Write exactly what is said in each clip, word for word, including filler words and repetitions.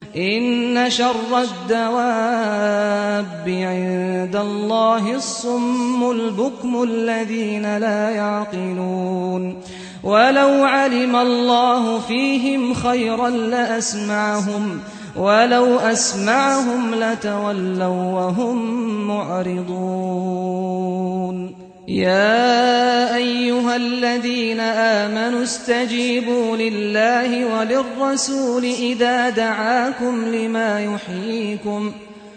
إن شر الدواب عند الله الصم البكم الذين لا يعقلون ولو علم الله فيهم خيرا لأسمعهم ولو أسمعهم لتولوا وهم معرضون يا أيها الذين آمنوا استجيبوا لله وللرسول إذا دعاكم لما يحييكم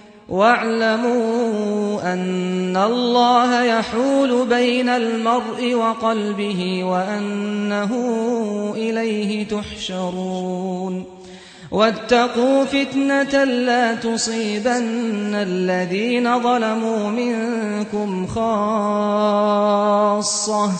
واعلموا أن الله يحول بين المرء وقلبه وأنه إليه تحشرون واتقوا فتنة لا تصيبن الذين ظلموا منكم خاصة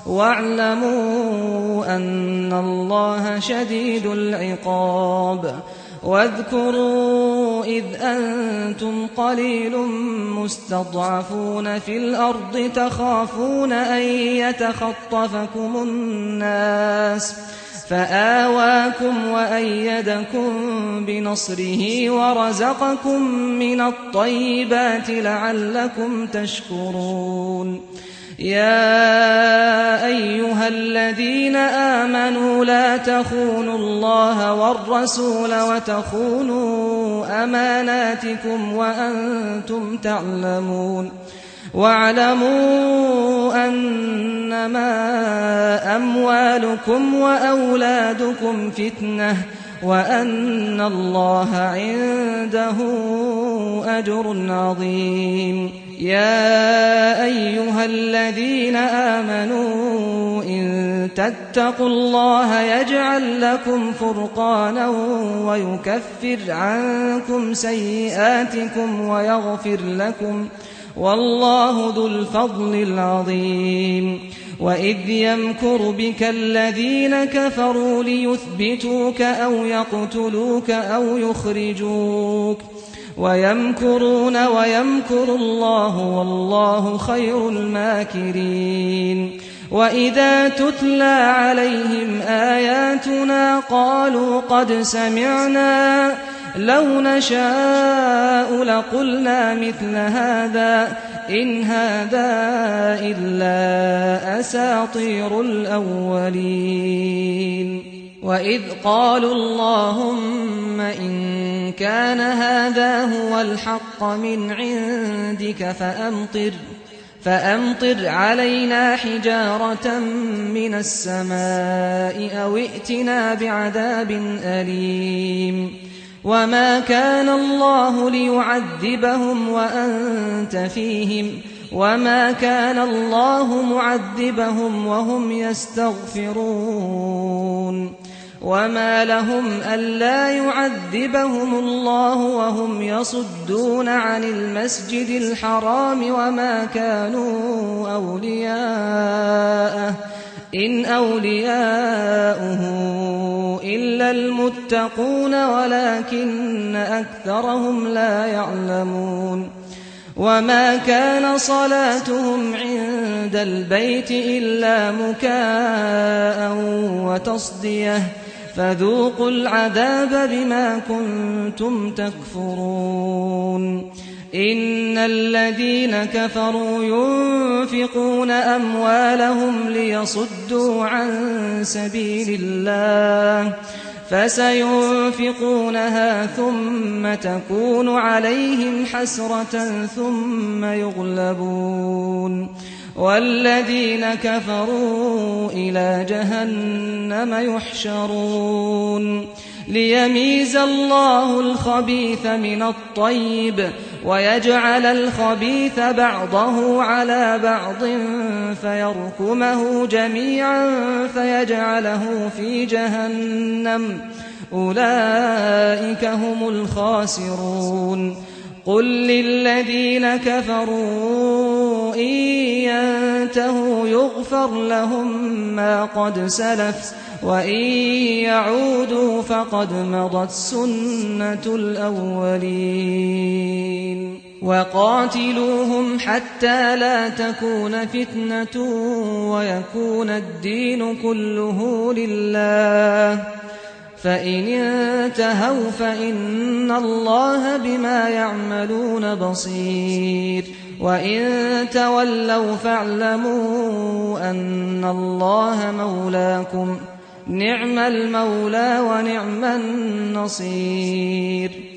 واعلموا أن الله شديد العقاب واذكروا إذ أنتم قليل مستضعفون في الأرض تخافون أن يتخطفكم الناس فآواكم وأيدكم بنصره ورزقكم من الطيبات لعلكم تشكرون يا أيها الذين آمنوا لا تخونوا الله والرسول وتخونوا أماناتكم وأنتم تعلمون واعلموا أنما أموالكم وأولادكم فتنة وأن الله عنده أجر عظيم يا أيها الذين آمنوا إن تتقوا الله يجعل لكم فرقانا ويكفر عنكم سيئاتكم ويغفر لكم والله ذو الفضل العظيم وإذ يمكر بك الذين كفروا ليثبتوك أو يقتلوك أو يخرجوك ويمكرون ويمكر الله والله خير الماكرين وإذا تتلى عليهم آياتنا قالوا قد سمعنا لو نشاء لقلنا مثل هذا إن هذا إلا أساطير الأولين وإذ قالوا اللهم إن كان هذا هو الحق من عندك فأمطر فأمطر علينا حجارة من السماء أو ائتنا بعذاب أليم وما كان الله ليعذبهم وأنت فيهم وما كان الله معذبهم وهم يستغفرون وما لهم ألا يعذبهم الله وهم يصدون عن المسجد الحرام وما كانوا أولياءه إن أولياؤه إلا المتقون ولكن أكثرهم لا يعلمون وما كان صلاتهم عند البيت إلا مكاء وتصدية فذوقوا العذاب بما كنتم تكفرون إن الذين كفروا ينفقون أموالهم ليصدوا عن سبيل الله فسينفقونها ثم تكون عليهم حسرة ثم يغلبون والذين كفروا إلى جهنم يحشرون ليميز الله الخبيث من الطيب ويجعل الخبيث بعضه على بعض فيركمه جميعا فيجعله في جهنم أولئك هم الخاسرون قل للذين كفروا إن ينتهوا يغفر لهم ما قد سلف وإن يعودوا فقد مضت سنة الأولين وقاتلوهم حتى لا تكون فتنة ويكون الدين كله لله فإن انتهوا فإن الله بما يعملون بصير وإن تولوا فاعلموا أن الله مولاكم نعم المولى ونعم النصير